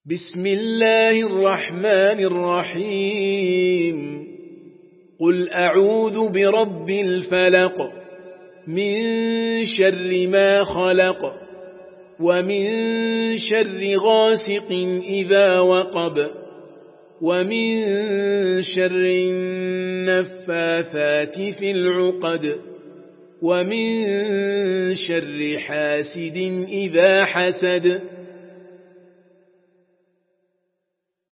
بسم الله الرحمن الرحيم قل أعوذ برب الفلق من شر ما خلق ومن شر غاسق إذا وقب ومن شر النفاثات في العقد ومن شر حاسد إذا حسد